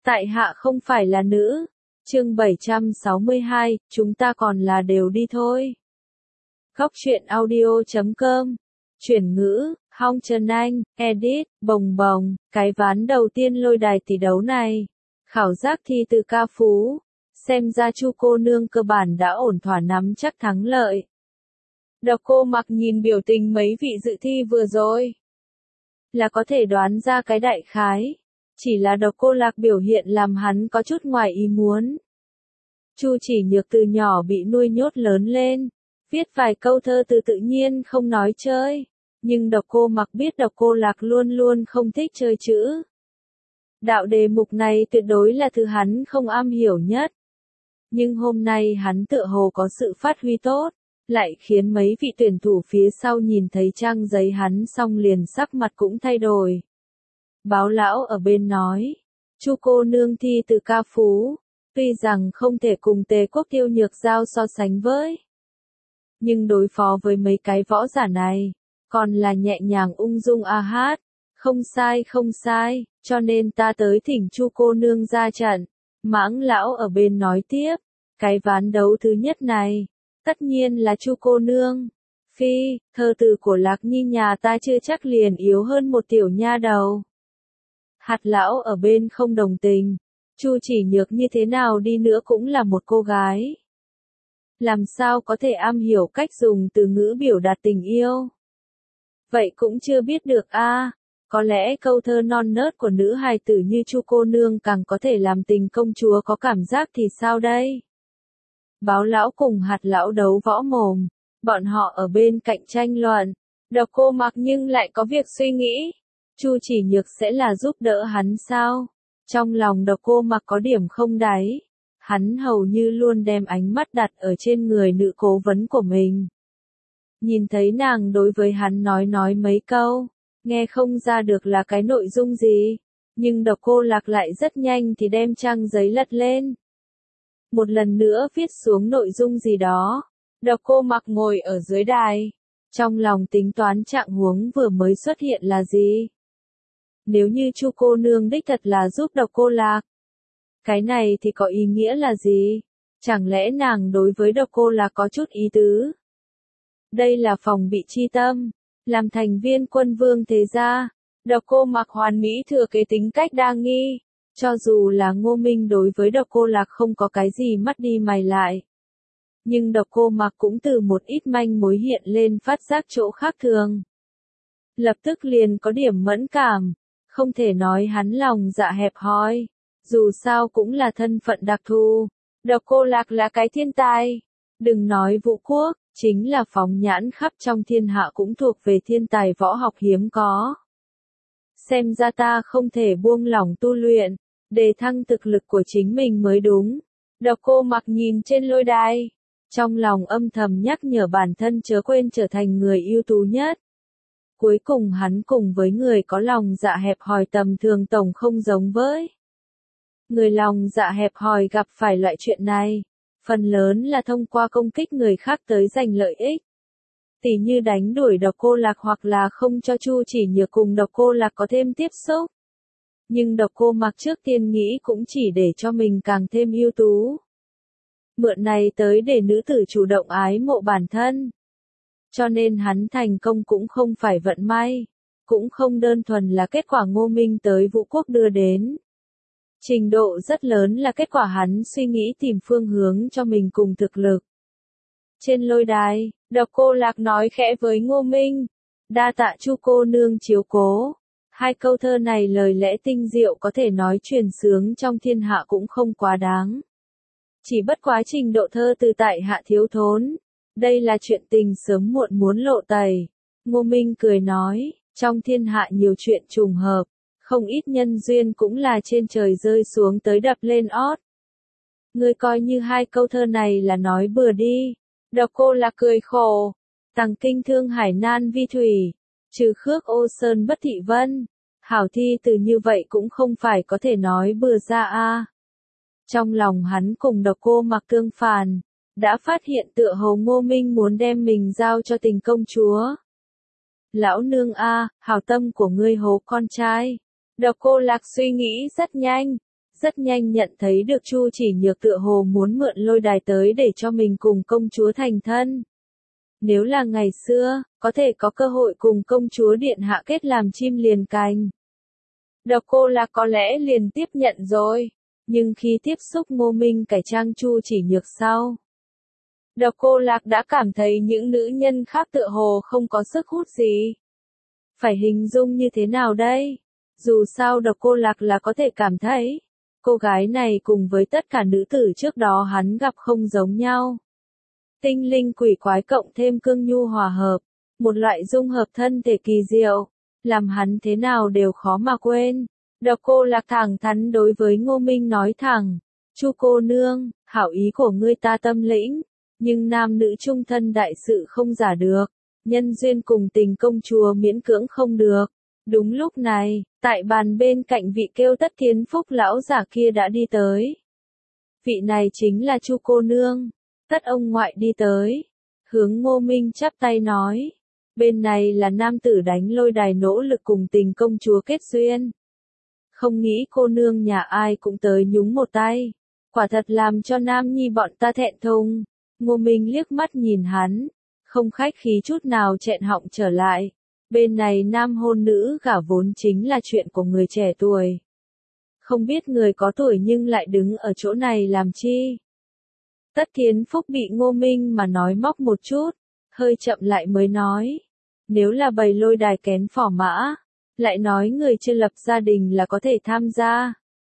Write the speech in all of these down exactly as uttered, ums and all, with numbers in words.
Tại hạ không phải là nữ. Chương bảy trăm sáu mươi hai, chúng ta còn là đều đi thôi. Góc truyện audio chấm com. Chuyển ngữ, Hong Trần Anh, edit, bồng bồng, cái ván đầu tiên lôi đài tỷ đấu này. Khảo giác thi từ ca phú. Xem ra Chu cô nương cơ bản đã ổn thỏa nắm chắc thắng lợi. Độc Cô Mặc nhìn biểu tình mấy vị dự thi vừa rồi, là có thể đoán ra cái đại khái. Chỉ là Độc Cô Lạc biểu hiện làm hắn có chút ngoài ý muốn. Chu Chỉ Nhược từ nhỏ bị nuôi nhốt lớn lên, viết vài câu thơ từ tự nhiên không nói chơi, nhưng Độc Cô Mặc biết Độc Cô Lạc luôn luôn không thích chơi chữ. Đạo đề mục này tuyệt đối là thứ hắn không am hiểu nhất. Nhưng hôm nay hắn tựa hồ có sự phát huy tốt, lại khiến mấy vị tuyển thủ phía sau nhìn thấy trang giấy hắn xong liền sắc mặt cũng thay đổi. Báo lão ở bên nói, Chu cô nương thi từ ca phú, tuy rằng không thể cùng Tề Quốc Tiêu Nhược Giao so sánh với, nhưng đối phó với mấy cái võ giả này, còn là nhẹ nhàng ung dung a hát, không sai không sai, cho nên ta tới thỉnh Chu cô nương ra trận. Mãng lão ở bên nói tiếp, cái ván đấu thứ nhất này, tất nhiên là Chu cô nương. Phi, thơ từ của Lạc Nhi nhà ta chưa chắc liền yếu hơn một tiểu nha đầu. Hạt lão ở bên không đồng tình, Chu Chỉ Nhược như thế nào đi nữa cũng là một cô gái. Làm sao có thể am hiểu cách dùng từ ngữ biểu đạt tình yêu? Vậy cũng chưa biết được a. À, có lẽ câu thơ non nớt của nữ hài tử như Chu cô nương càng có thể làm tình công chúa có cảm giác thì sao đây? Báo lão cùng Hạt lão đấu võ mồm, bọn họ ở bên cạnh tranh luận, Độc Cô Mặc nhưng lại có việc suy nghĩ. Chu Chỉ Nhược sẽ là giúp đỡ hắn sao? Trong lòng Độc Cô Mặc có điểm không đáy. Hắn hầu như luôn đem ánh mắt đặt ở trên người nữ cố vấn của mình. Nhìn thấy nàng đối với hắn nói nói mấy câu, nghe không ra được là cái nội dung gì, nhưng Độc Cô Lạc lại rất nhanh thì đem trang giấy lật lên. Một lần nữa viết xuống nội dung gì đó. Độc Cô Mặc ngồi ở dưới đài, trong lòng tính toán trạng huống vừa mới xuất hiện là gì. Nếu như Chu cô nương đích thật là giúp Độc Cô Lạc, cái này thì có ý nghĩa là gì? Chẳng lẽ nàng đối với Độc Cô Lạc có chút ý tứ? Đây là phòng bị chi tâm, làm thành viên Quân Vương thế gia, Độc Cô Mặc hoàn mỹ thừa kế tính cách đa nghi, cho dù là Ngô Minh đối với Độc Cô Lạc không có cái gì mắt đi mày lại. Nhưng Độc Cô Mặc cũng từ một ít manh mối hiện lên phát giác chỗ khác thường. Lập tức liền có điểm mẫn cảm, không thể nói hắn lòng dạ hẹp hòi, dù sao cũng là thân phận đặc thù. Độc Cô Lạc là cái thiên tài, đừng nói Vũ Quốc, chính là phóng nhãn khắp trong thiên hạ cũng thuộc về thiên tài võ học hiếm có. Xem ra ta không thể buông lỏng tu luyện, để thăng thực lực của chính mình mới đúng. Độc Cô Mặc nhìn trên lôi đài, trong lòng âm thầm nhắc nhở bản thân chớ quên trở thành người ưu tú nhất. Cuối cùng hắn cùng với người có lòng dạ hẹp hòi tầm thường tổng không giống với. Người lòng dạ hẹp hòi gặp phải loại chuyện này, phần lớn là thông qua công kích người khác tới giành lợi ích. Tỉ như đánh đuổi Độc Cô Lạc hoặc là không cho Chu Chỉ Nhược cùng Độc Cô Lạc có thêm tiếp xúc. Nhưng Độc Cô Mặc trước tiên nghĩ cũng chỉ để cho mình càng thêm ưu tú. Mượn này tới để nữ tử chủ động ái mộ bản thân. Cho nên hắn thành công cũng không phải vận may, cũng không đơn thuần là kết quả Ngô Minh tới Vũ Quốc đưa đến. Trình độ rất lớn là kết quả hắn suy nghĩ tìm phương hướng cho mình cùng thực lực. Trên lôi đài, Độc Cô Lạc nói khẽ với Ngô Minh, đa tạ Chu cô nương chiếu cố. Hai câu thơ này lời lẽ tinh diệu có thể nói truyền sướng trong thiên hạ cũng không quá đáng. Chỉ bất quá trình độ thơ từ tại hạ thiếu thốn. Đây là chuyện tình sớm muộn muốn lộ tẩy. Ngô Minh cười nói, trong thiên hạ nhiều chuyện trùng hợp, không ít nhân duyên cũng là trên trời rơi xuống tới đập lên ót. Ngươi coi như hai câu thơ này là nói bừa đi. Độc Cô Lạc cười khổ, tằng kinh thương hải nan vi thủy, trừ khước ô sơn bất thị vân. Hảo thi từ như vậy cũng không phải có thể nói bừa ra a. À. Trong lòng hắn cùng Độc Cô Mặc tương phàn, đã phát hiện tựa hồ Ngô Minh muốn đem mình giao cho tình công chúa. Lão nương a, à, hảo tâm của ngươi hố con trai. Độc Cô Lạc suy nghĩ rất nhanh, rất nhanh nhận thấy được Chu Chỉ Nhược tựa hồ muốn mượn lôi đài tới để cho mình cùng công chúa thành thân. Nếu là ngày xưa, có thể có cơ hội cùng công chúa điện hạ kết làm chim liền cành. Độc Cô Lạc có lẽ liền tiếp nhận rồi, nhưng khi tiếp xúc Ngô Minh cải trang Chu Chỉ Nhược sau, Độc Cô Lạc đã cảm thấy những nữ nhân khác tựa hồ không có sức hút gì. Phải hình dung như thế nào đây? Dù sao Độc Cô Lạc là có thể cảm thấy, cô gái này cùng với tất cả nữ tử trước đó hắn gặp không giống nhau. Tinh linh quỷ quái cộng thêm cương nhu hòa hợp, một loại dung hợp thân thể kỳ diệu, làm hắn thế nào đều khó mà quên. Độc Cô Lạc thẳng thắn đối với Ngô Minh nói thẳng, Chu cô nương, hảo ý của ngươi ta tâm lĩnh, nhưng nam nữ chung thân đại sự không giả được, nhân duyên cùng tình công chúa miễn cưỡng không được. Đúng lúc này, tại bàn bên cạnh vị kêu Tất Thiến Phúc lão giả kia đã đi tới. Vị này chính là Chu cô nương. Tất ông ngoại đi tới, hướng Ngô Minh chắp tay nói, bên này là nam tử đánh lôi đài nỗ lực cùng tình công chúa kết duyên. Không nghĩ cô nương nhà ai cũng tới nhúng một tay, quả thật làm cho nam nhi bọn ta thẹn thùng. Ngô Minh liếc mắt nhìn hắn, không khách khí chút nào chẹn họng trở lại, bên này nam hôn nữ gả vốn chính là chuyện của người trẻ tuổi. Không biết người có tuổi nhưng lại đứng ở chỗ này làm chi. Tất Thiến Phúc bị Ngô Minh mà nói móc một chút, hơi chậm lại mới nói. Nếu là bầy lôi đài kén phỏ mã, lại nói người chưa lập gia đình là có thể tham gia.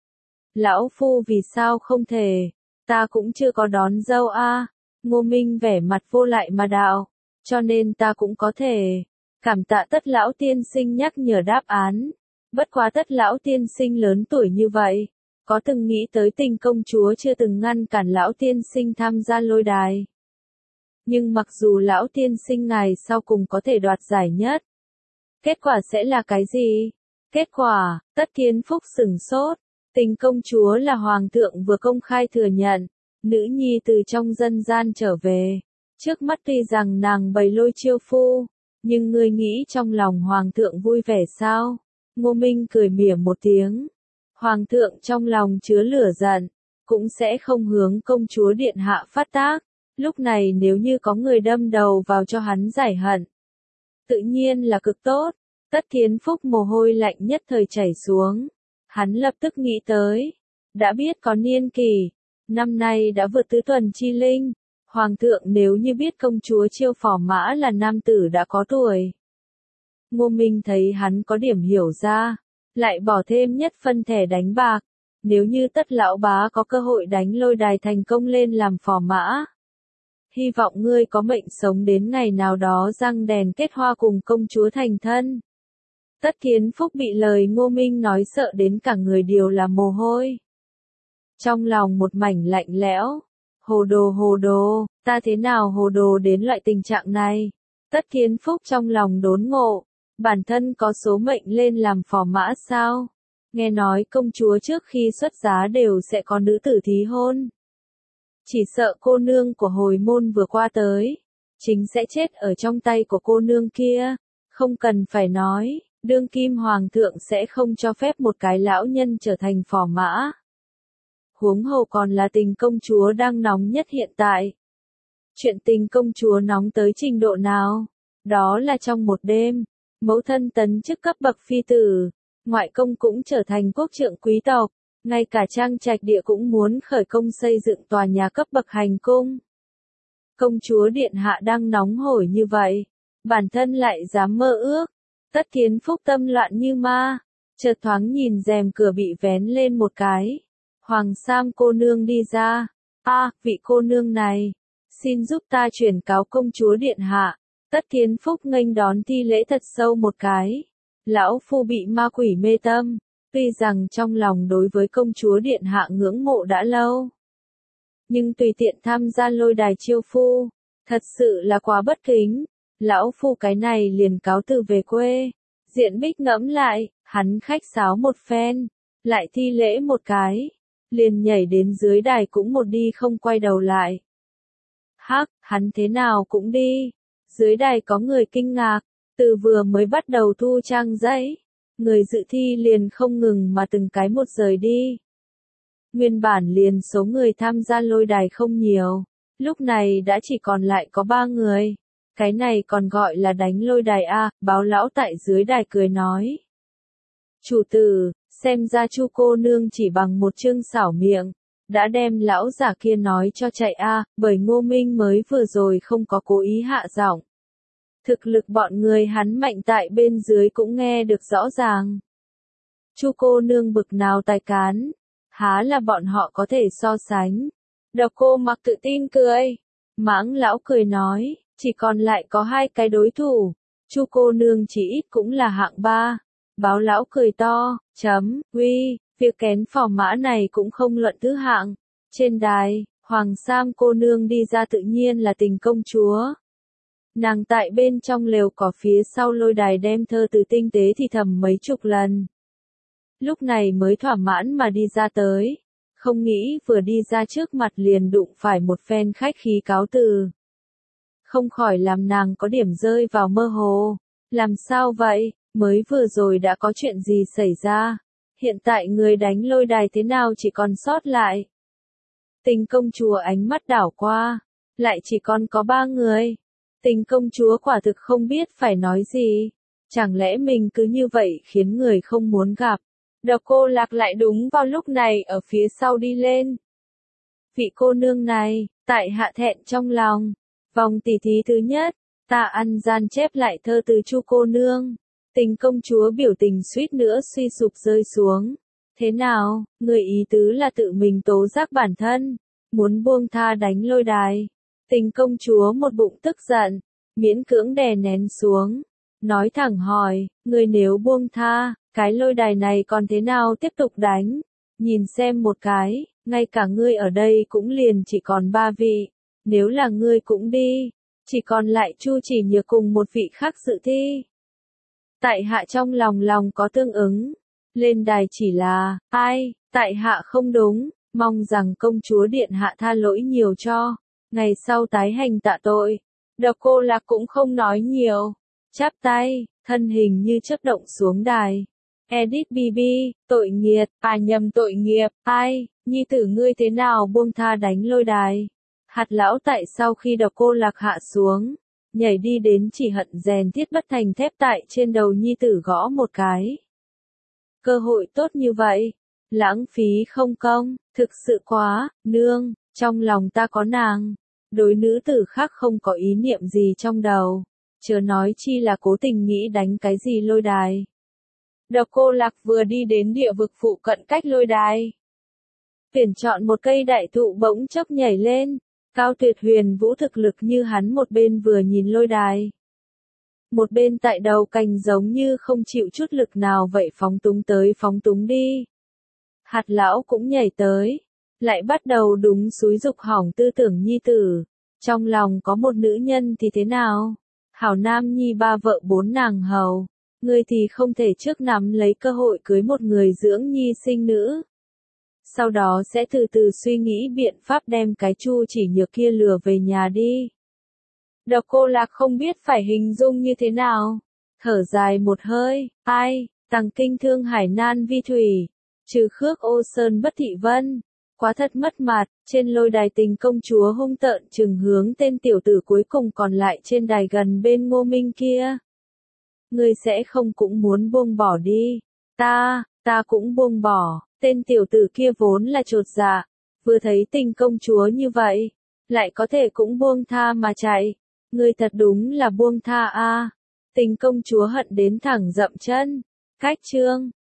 Lão phu vì sao không thể, ta cũng chưa có đón dâu a. À. Ngô Minh vẻ mặt vô lại mà đạo, cho nên ta cũng có thể. Cảm tạ Tất lão tiên sinh nhắc nhở đáp án, bất quá Tất lão tiên sinh lớn tuổi như vậy. Có từng nghĩ tới tình công chúa chưa từng ngăn cản lão tiên sinh tham gia lôi đài. Nhưng mặc dù lão tiên sinh ngài sau cùng có thể đoạt giải nhất, kết quả sẽ là cái gì? Kết quả, Tất Thiến Phúc sửng sốt, tình công chúa là hoàng thượng vừa công khai thừa nhận, nữ nhi từ trong dân gian trở về. Trước mắt tuy rằng nàng bày lôi chiêu phu, nhưng ngươi nghĩ trong lòng hoàng thượng vui vẻ sao? Ngô Minh cười mỉa một tiếng. Hoàng thượng trong lòng chứa lửa giận, cũng sẽ không hướng công chúa điện hạ phát tác, lúc này nếu như có người đâm đầu vào cho hắn giải hận, tự nhiên là cực tốt. Tất Thiến Phúc mồ hôi lạnh nhất thời chảy xuống, hắn lập tức nghĩ tới, đã biết có niên kỳ, năm nay đã vượt tứ tuần chi linh, hoàng thượng nếu như biết công chúa chiêu phò mã là nam tử đã có tuổi. Ngô Minh thấy hắn có điểm hiểu ra, lại bỏ thêm nhất phân thẻ đánh bạc, nếu như Tất lão bá có cơ hội đánh lôi đài thành công lên làm phò mã. Hy vọng ngươi có mệnh sống đến ngày nào đó răng đèn kết hoa cùng công chúa thành thân. Tất Thiến Phúc bị lời Ngô Minh nói sợ đến cả người đều là mồ hôi. Trong lòng một mảnh lạnh lẽo, hồ đồ hồ đồ, ta thế nào hồ đồ đến loại tình trạng này. Tất Thiến Phúc trong lòng đốn ngộ. Bản thân có số mệnh lên làm phò mã sao? Nghe nói công chúa trước khi xuất giá đều sẽ có nữ tử thí hôn. Chỉ sợ cô nương của hồi môn vừa qua tới, chính sẽ chết ở trong tay của cô nương kia. Không cần phải nói, đương kim hoàng thượng sẽ không cho phép một cái lão nhân trở thành phò mã. Huống hồ còn là tình công chúa đang nóng nhất hiện tại. Chuyện tình công chúa nóng tới trình độ nào? Đó là trong một đêm. Mẫu thân tấn chức cấp bậc phi tử, ngoại công cũng trở thành quốc trượng quý tộc, ngay cả trang trạch địa cũng muốn khởi công xây dựng tòa nhà cấp bậc hành cung. Công chúa điện hạ đang nóng hổi như vậy, bản thân lại dám mơ ước. Tất Thiến Phúc tâm loạn như ma, chợt thoáng nhìn rèm cửa bị vén lên một cái. Hoàng Sam cô nương đi ra, a, à, vị cô nương này, xin giúp ta chuyển cáo công chúa điện hạ. Tất Thiến Phúc nghênh đón thi lễ thật sâu một cái. Lão phu bị ma quỷ mê tâm, tuy rằng trong lòng đối với công chúa điện hạ ngưỡng mộ đã lâu, nhưng tùy tiện tham gia lôi đài chiêu phu, thật sự là quá bất kính. Lão phu cái này liền cáo từ về quê. Diện Bích ngẫm lại, hắn khách sáo một phen, lại thi lễ một cái, liền nhảy đến dưới đài cũng một đi không quay đầu lại. Hắc, hắn thế nào cũng đi. Dưới đài có người kinh ngạc, từ vừa mới bắt đầu thu trang giấy, người dự thi liền không ngừng mà từng cái một rời đi. Nguyên bản liền số người tham gia lôi đài không nhiều, lúc này đã chỉ còn lại có ba người. Cái này còn gọi là đánh lôi đài a, Báo lão tại dưới đài cười nói. Chủ tử, xem ra Chu cô nương chỉ bằng một chương xảo miệng, đã đem lão giả kia nói cho chạy a, bởi Ngô Minh mới vừa rồi không có cố ý hạ giọng. Thực lực bọn người hắn mạnh tại bên dưới cũng nghe được rõ ràng. Chu cô nương bực nào tài cán, há là bọn họ có thể so sánh. Độc Cô Mặc tự tin cười. Mãng lão cười nói, chỉ còn lại có hai cái đối thủ, Chu cô nương chỉ ít cũng là hạng ba. Báo lão cười to, chấm, uy, việc kén phò mã này cũng không luận thứ hạng. Trên đài, Hoàng Sam cô nương đi ra tự nhiên là Tình công chúa. Nàng tại bên trong lều cỏ phía sau lôi đài đem thơ từ tinh tế thì thầm mấy chục lần. Lúc này mới thỏa mãn mà đi ra tới. Không nghĩ vừa đi ra trước mặt liền đụng phải một phen khách khí cáo từ. Không khỏi làm nàng có điểm rơi vào mơ hồ. Làm sao vậy, mới vừa rồi đã có chuyện gì xảy ra? Hiện tại người đánh lôi đài thế nào chỉ còn sót lại? Tình công chúa ánh mắt đảo qua. Lại chỉ còn có ba người. Tình công chúa quả thực không biết phải nói gì. Chẳng lẽ mình cứ như vậy khiến người không muốn gặp? Độc Cô Lạc lại đúng vào lúc này ở phía sau đi lên. Vị cô nương này, tại hạ thẹn trong lòng. Vòng tỉ thí thứ nhất, ta ăn gian chép lại thơ từ Chu cô nương. Tình công chúa biểu tình suýt nữa suy sụp rơi xuống. Thế nào, người ý tứ là tự mình tố giác bản thân, muốn buông tha đánh lôi đài. Tình công chúa một bụng tức giận, miễn cưỡng đè nén xuống. Nói thẳng hỏi, người nếu buông tha, cái lôi đài này còn thế nào tiếp tục đánh? Nhìn xem một cái, ngay cả ngươi ở đây cũng liền chỉ còn ba vị. Nếu là ngươi cũng đi, chỉ còn lại Chu Chỉ Nhược cùng một vị khác dự thi. Tại hạ trong lòng lòng có tương ứng. Lên đài chỉ là, ai, tại hạ không đúng, mong rằng công chúa điện hạ tha lỗi nhiều cho. Ngày sau tái hành tạ tội. Độc Cô Lạc cũng không nói nhiều. Chắp tay, thân hình như chớp động xuống đài. Edith Bibi, tội nghiệt, à nhầm tội nghiệp, ai, nhi tử ngươi thế nào buông tha đánh lôi đài. Hạt lão tại sau khi Độc Cô Lạc hạ xuống, nhảy đi đến chỉ hận rèn thiết bất thành thép tại trên đầu nhi tử gõ một cái. Cơ hội tốt như vậy, lãng phí không công, thực sự quá, nương, trong lòng ta có nàng. Đối nữ tử khác không có ý niệm gì trong đầu, chớ nói chi là cố tình nghĩ đánh cái gì lôi đài. Độc Cô Lạc vừa đi đến địa vực phụ cận cách lôi đài. Tuyển chọn một cây đại thụ bỗng chốc nhảy lên, Cao Tuyệt Huyền Vũ thực lực như hắn một bên vừa nhìn lôi đài. Một bên tại đầu cành giống như không chịu chút lực nào vậy phóng túng tới phóng túng đi. Hạt lão cũng nhảy tới, lại bắt đầu đúng xúi dục hỏng tư tưởng nhi tử. Trong lòng có một nữ nhân thì thế nào? Hảo nam nhi ba vợ bốn nàng hầu. Ngươi thì không thể trước nắm lấy cơ hội cưới một người dưỡng nhi sinh nữ. Sau đó sẽ từ từ suy nghĩ biện pháp đem cái Chu Chỉ Nhược kia lừa về nhà đi. Độc Cô Lạc không biết phải hình dung như thế nào. Thở dài một hơi, ai, tằng kinh thương hải nan vi thủy, trừ khước ô sơn bất thị vân. Quá thật mất mặt, trên lôi đài Tình công chúa hung tợn trừng hướng tên tiểu tử cuối cùng còn lại trên đài gần bên Ngô Minh kia. Ngươi sẽ không cũng muốn buông bỏ đi. Ta, ta cũng buông bỏ. Tên tiểu tử kia vốn là chột dạ, vừa thấy Tình công chúa như vậy, lại có thể cũng buông tha mà chạy. Ngươi thật đúng là buông tha a. Tình công chúa hận đến thẳng dậm chân. Cách chương